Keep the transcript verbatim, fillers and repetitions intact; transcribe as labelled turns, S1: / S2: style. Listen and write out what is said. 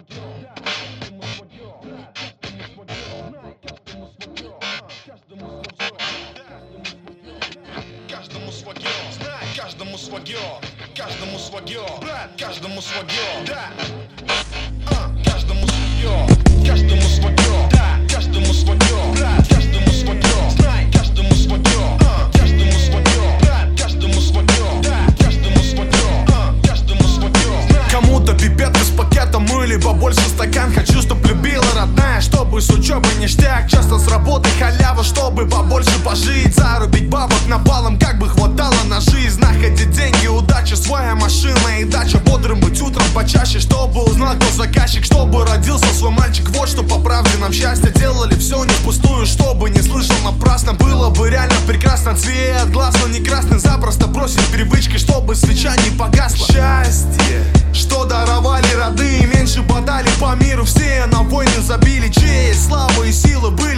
S1: Каждому свое, знай, каждому свое, каждому свое, брат, каждому свое, да. А, каждому свое, каждому свое, да, каждому свое, брат, каждому свое, знай, каждому свое, а, каждому свое, брат, каждому свое, да, каждому свое, а, каждому свое, знай.
S2: Кому-то пипетка с пакетом или побольше стакан. Хочу, чтоб любила родная, чтобы с учебы ништяк. Часто с работы халява, чтобы побольше пожить. Зарубить бабок навалом, как бы хватало на жизнь. Находить деньги, удача, своя машина и дача. Бодрым быть утром почаще, чтобы узнал, кто заказчик. Чтобы родился свой мальчик, вот что по правде нам счастье. Делали все не впустую, чтобы не слышал напрасно. Было бы реально прекрасно, цвет глаз, но не красный. Запросто бросить привычки, чтобы свеча не погасла. Счастье, что даровали родные, меньше бодали по миру. Все на войны забили, честь, слава и силы были.